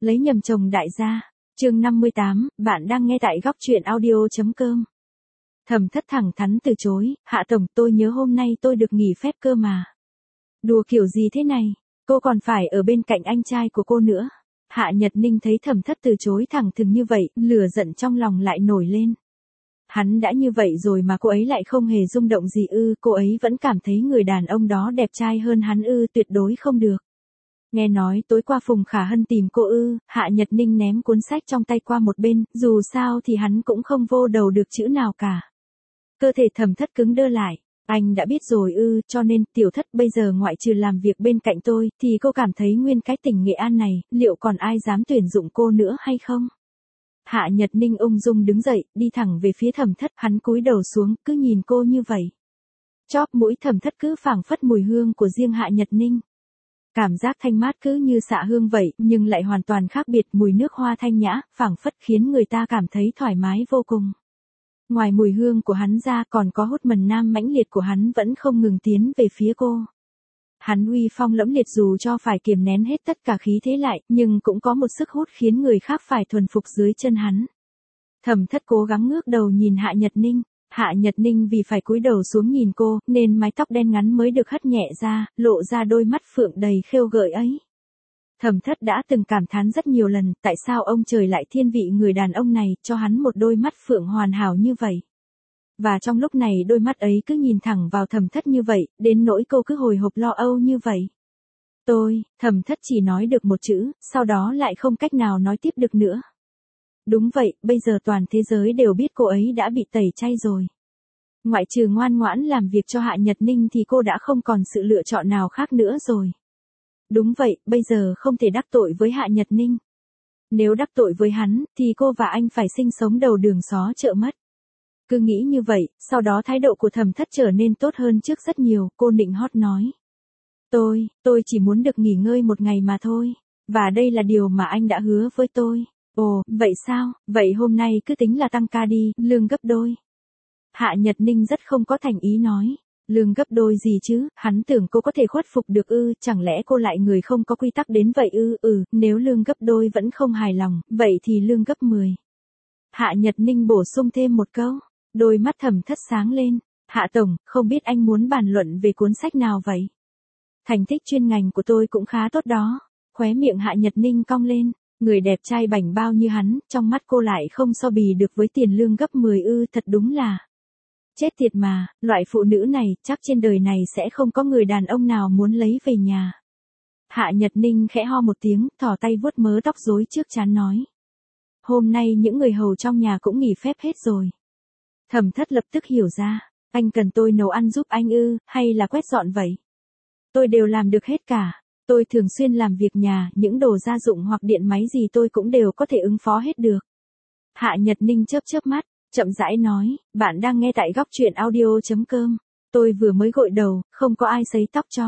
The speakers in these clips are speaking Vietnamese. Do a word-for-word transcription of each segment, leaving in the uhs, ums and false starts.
Lấy nhầm chồng đại gia. Chương năm mươi tám, bạn đang nghe tại góc truyện audio.com. Thẩm Thất thẳng thắn từ chối, Hạ tổng, tôi nhớ hôm nay tôi được nghỉ phép cơ mà. Đùa kiểu gì thế này, cô còn phải ở bên cạnh anh trai của cô nữa. Hạ Nhật Ninh thấy Thẩm Thất từ chối thẳng thừng như vậy, lửa giận trong lòng lại nổi lên. Hắn đã như vậy rồi mà cô ấy lại không hề rung động gì ư, cô ấy vẫn cảm thấy người đàn ông đó đẹp trai hơn hắn ư, tuyệt đối không được. Nghe nói tối qua Phùng Khả Hân tìm cô ư, Hạ Nhật Ninh ném cuốn sách trong tay qua một bên, dù sao thì hắn cũng không vô đầu được chữ nào cả. Cơ thể Thẩm Thất cứng đơ lại, anh đã biết rồi ư, cho nên Tiểu Thất bây giờ ngoại trừ làm việc bên cạnh tôi, thì cô cảm thấy nguyên cái tỉnh Nghệ An này, liệu còn ai dám tuyển dụng cô nữa hay không? Hạ Nhật Ninh ung dung đứng dậy, đi thẳng về phía Thẩm Thất, hắn cúi đầu xuống, cứ nhìn cô như vậy. Chóp mũi Thẩm Thất cứ phảng phất mùi hương của riêng Hạ Nhật Ninh. Cảm giác thanh mát cứ như xạ hương vậy, nhưng lại hoàn toàn khác biệt, mùi nước hoa thanh nhã, phảng phất khiến người ta cảm thấy thoải mái vô cùng. Ngoài mùi hương của hắn ra còn có hút mần nam mãnh liệt của hắn vẫn không ngừng tiến về phía cô. Hắn uy phong lẫm liệt dù cho phải kiềm nén hết tất cả khí thế lại, nhưng cũng có một sức hút khiến người khác phải thuần phục dưới chân hắn. Thẩm Thất cố gắng ngước đầu nhìn Hạ Nhật Ninh. Hạ Nhật Ninh vì phải cúi đầu xuống nhìn cô, nên mái tóc đen ngắn mới được hất nhẹ ra, lộ ra đôi mắt phượng đầy khêu gợi ấy. Thẩm Thất đã từng cảm thán rất nhiều lần, tại sao ông trời lại thiên vị người đàn ông này, cho hắn một đôi mắt phượng hoàn hảo như vậy. Và trong lúc này đôi mắt ấy cứ nhìn thẳng vào Thẩm Thất như vậy, đến nỗi cô cứ hồi hộp lo âu như vậy. Tôi, Thẩm Thất chỉ nói được một chữ, sau đó lại không cách nào nói tiếp được nữa. Đúng vậy, bây giờ toàn thế giới đều biết cô ấy đã bị tẩy chay rồi. Ngoại trừ ngoan ngoãn làm việc cho Hạ Nhật Ninh thì cô đã không còn sự lựa chọn nào khác nữa rồi. Đúng vậy, bây giờ không thể đắc tội với Hạ Nhật Ninh. Nếu đắc tội với hắn, thì cô và anh phải sinh sống đầu đường xó chợ mất. Cứ nghĩ như vậy, sau đó thái độ của Thẩm Thất trở nên tốt hơn trước rất nhiều, cô nịnh hót nói. Tôi, tôi chỉ muốn được nghỉ ngơi một ngày mà thôi. Và đây là điều mà anh đã hứa với tôi. Ồ, vậy sao, vậy hôm nay cứ tính là tăng ca đi, lương gấp đôi. Hạ Nhật Ninh rất không có thành ý nói. Lương gấp đôi gì chứ, hắn tưởng cô có thể khuất phục được ư, chẳng lẽ cô lại người không có quy tắc đến vậy ư, ừ, nếu lương gấp đôi vẫn không hài lòng, vậy thì lương gấp mười. Hạ Nhật Ninh bổ sung thêm một câu, đôi mắt Thẩm Thất sáng lên. Hạ tổng, không biết anh muốn bàn luận về cuốn sách nào vậy? Thành tích chuyên ngành của tôi cũng khá tốt đó. Khóe miệng Hạ Nhật Ninh cong lên. Người đẹp trai bảnh bao như hắn, trong mắt cô lại không so bì được với tiền lương gấp mười ư, thật đúng là. Chết tiệt mà, loại phụ nữ này, chắc trên đời này sẽ không có người đàn ông nào muốn lấy về nhà. Hạ Nhật Ninh khẽ ho một tiếng, thò tay vuốt mớ tóc rối trước trán nói. Hôm nay những người hầu trong nhà cũng nghỉ phép hết rồi. Thẩm Thất lập tức hiểu ra, anh cần tôi nấu ăn giúp anh ư, hay là quét dọn vậy? Tôi đều làm được hết cả. Tôi thường xuyên làm việc nhà, những đồ gia dụng hoặc điện máy gì tôi cũng đều có thể ứng phó hết được. Hạ Nhật Ninh chớp chớp mắt, chậm rãi nói, bạn đang nghe tại góc truyện audio.com. Tôi vừa mới gội đầu, không có ai sấy tóc cho.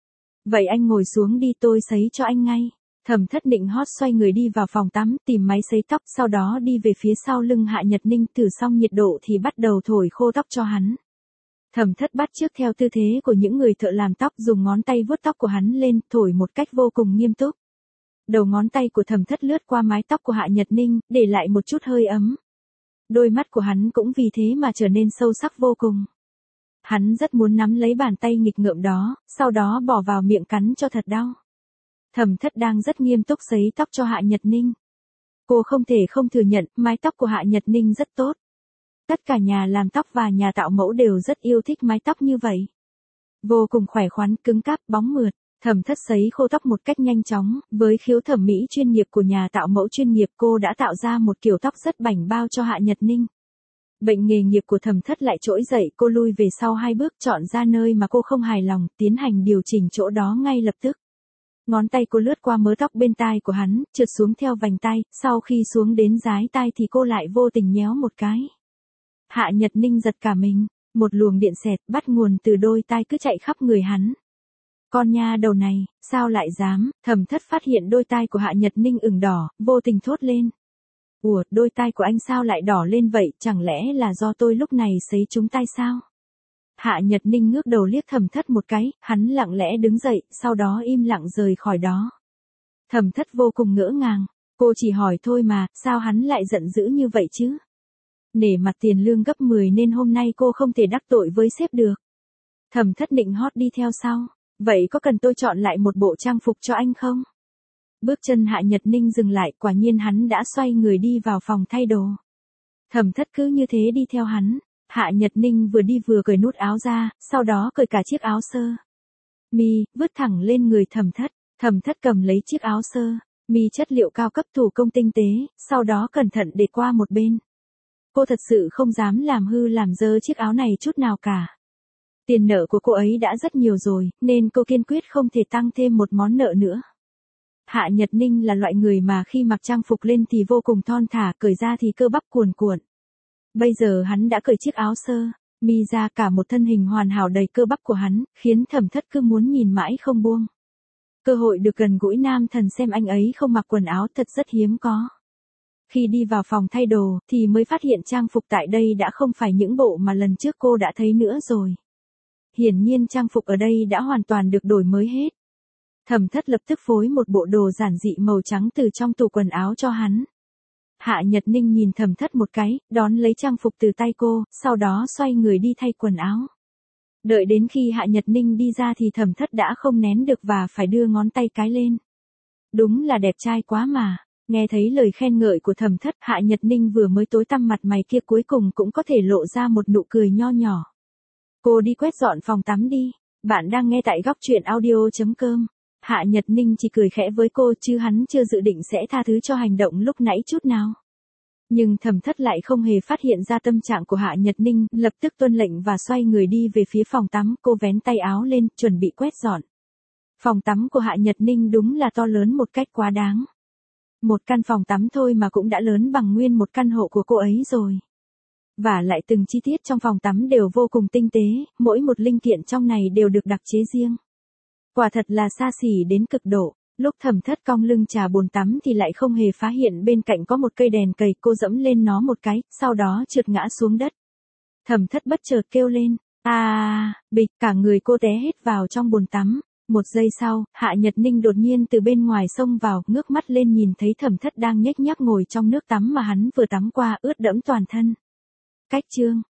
Vậy anh ngồi xuống đi, tôi sấy cho anh ngay. Thẩm Thất định hót xoay người đi vào phòng tắm, tìm máy sấy tóc, sau đó đi về phía sau lưng Hạ Nhật Ninh, thử xong nhiệt độ thì bắt đầu thổi khô tóc cho hắn. Thẩm Thất bắt chước theo tư thế của những người thợ làm tóc, dùng ngón tay vuốt tóc của hắn lên, thổi một cách vô cùng nghiêm túc. Đầu ngón tay của Thẩm Thất lướt qua mái tóc của Hạ Nhật Ninh, để lại một chút hơi ấm. Đôi mắt của hắn cũng vì thế mà trở nên sâu sắc vô cùng. Hắn rất muốn nắm lấy bàn tay nghịch ngợm đó, sau đó bỏ vào miệng cắn cho thật đau. Thẩm Thất đang rất nghiêm túc sấy tóc cho Hạ Nhật Ninh. Cô không thể không thừa nhận, mái tóc của Hạ Nhật Ninh rất tốt. Tất cả nhà làm tóc và nhà tạo mẫu đều rất yêu thích mái tóc như vậy. Vô cùng khỏe khoắn, cứng cáp, bóng mượt. Thẩm Thất sấy khô tóc một cách nhanh chóng, với khiếu thẩm mỹ chuyên nghiệp của nhà tạo mẫu chuyên nghiệp, cô đã tạo ra một kiểu tóc rất bảnh bao cho Hạ Nhật Ninh. Bệnh nghề nghiệp của Thẩm Thất lại trỗi dậy, cô lui về sau hai bước, chọn ra nơi mà cô không hài lòng, tiến hành điều chỉnh chỗ đó ngay lập tức. Ngón tay cô lướt qua mớ tóc bên tai của hắn, trượt xuống theo vành tai, sau khi xuống đến dái tai thì cô lại vô tình nhéo một cái. Hạ Nhật Ninh giật cả mình, một luồng điện xẹt bắt nguồn từ đôi tai cứ chạy khắp người hắn. Con nha đầu này, sao lại dám? Thẩm Thất phát hiện đôi tai của Hạ Nhật Ninh ửng đỏ, vô tình thốt lên. Ủa, đôi tai của anh sao lại đỏ lên vậy, chẳng lẽ là do tôi lúc này sấy trúng tai sao? Hạ Nhật Ninh ngước đầu liếc Thẩm Thất một cái, hắn lặng lẽ đứng dậy, sau đó im lặng rời khỏi đó. Thẩm Thất vô cùng ngỡ ngàng, Cô chỉ hỏi thôi mà, sao hắn lại giận dữ như vậy chứ? Nể mặt tiền lương gấp mười nên hôm nay cô không thể đắc tội với sếp được. Thẩm Thất định hót đi theo sau. Vậy có cần tôi chọn lại một bộ trang phục cho anh không? Bước chân Hạ Nhật Ninh dừng lại, quả nhiên hắn đã xoay người đi vào phòng thay đồ. Thẩm Thất cứ như thế đi theo hắn. Hạ Nhật Ninh vừa đi vừa cởi nút áo ra, sau đó cởi cả chiếc áo sơ mi, vứt thẳng lên người Thẩm Thất. Thẩm Thất cầm lấy chiếc áo sơ mi chất liệu cao cấp thủ công tinh tế, sau đó cẩn thận để qua một bên. Cô thật sự không dám làm hư làm dơ chiếc áo này chút nào cả. Tiền nợ của cô ấy đã rất nhiều rồi, nên cô kiên quyết không thể tăng thêm một món nợ nữa. Hạ Nhật Ninh là loại người mà khi mặc trang phục lên thì vô cùng thon thả, cởi ra thì cơ bắp cuồn cuộn. Bây giờ hắn đã cởi chiếc áo sơ mi ra, cả một thân hình hoàn hảo đầy cơ bắp của hắn, khiến Thẩm Thất cứ muốn nhìn mãi không buông. Cơ hội được gần gũi nam thần xem anh ấy không mặc quần áo thật rất hiếm có. Khi đi vào phòng thay đồ, thì mới phát hiện trang phục tại đây đã không phải những bộ mà lần trước cô đã thấy nữa rồi. Hiển nhiên trang phục ở đây đã hoàn toàn được đổi mới hết. Thẩm Thất lập tức phối một bộ đồ giản dị màu trắng từ trong tủ quần áo cho hắn. Hạ Nhật Ninh nhìn Thẩm Thất một cái, đón lấy trang phục từ tay cô, sau đó xoay người đi thay quần áo. Đợi đến khi Hạ Nhật Ninh đi ra thì Thẩm Thất đã không nén được và phải đưa ngón tay cái lên. Đúng là đẹp trai quá mà. Nghe thấy lời khen ngợi của Thẩm Thất, Hạ Nhật Ninh vừa mới tối tăm mặt mày kia cuối cùng cũng có thể lộ ra một nụ cười nho nhỏ. Cô đi quét dọn phòng tắm đi. Bạn đang nghe tại góc truyện audio chấm com. Hạ Nhật Ninh chỉ cười khẽ với cô chứ hắn chưa dự định sẽ tha thứ cho hành động lúc nãy chút nào. Nhưng Thẩm Thất lại không hề phát hiện ra tâm trạng của Hạ Nhật Ninh, lập tức tuân lệnh và xoay người đi về phía phòng tắm, cô vén tay áo lên, chuẩn bị quét dọn. Phòng tắm của Hạ Nhật Ninh đúng là to lớn một cách quá đáng. Một căn phòng tắm thôi mà cũng đã lớn bằng nguyên một căn hộ của cô ấy rồi. Và lại từng chi tiết trong phòng tắm đều vô cùng tinh tế, mỗi một linh kiện trong này đều được đặc chế riêng. Quả thật là xa xỉ đến cực độ. Lúc Thẩm Thất cong lưng trà bồn tắm thì lại không hề phát hiện bên cạnh có một cây đèn cầy, cô dẫm lên nó một cái, sau đó trượt ngã xuống đất. Thẩm Thất bất chợt kêu lên, à, bịch, cả người cô té hết vào trong bồn tắm. Một giây sau, Hạ Nhật Ninh đột nhiên từ bên ngoài xông vào, ngước mắt lên nhìn thấy Thẩm Thất đang nhếch nhác ngồi trong nước tắm mà hắn vừa tắm qua, ướt đẫm toàn thân. Cách chương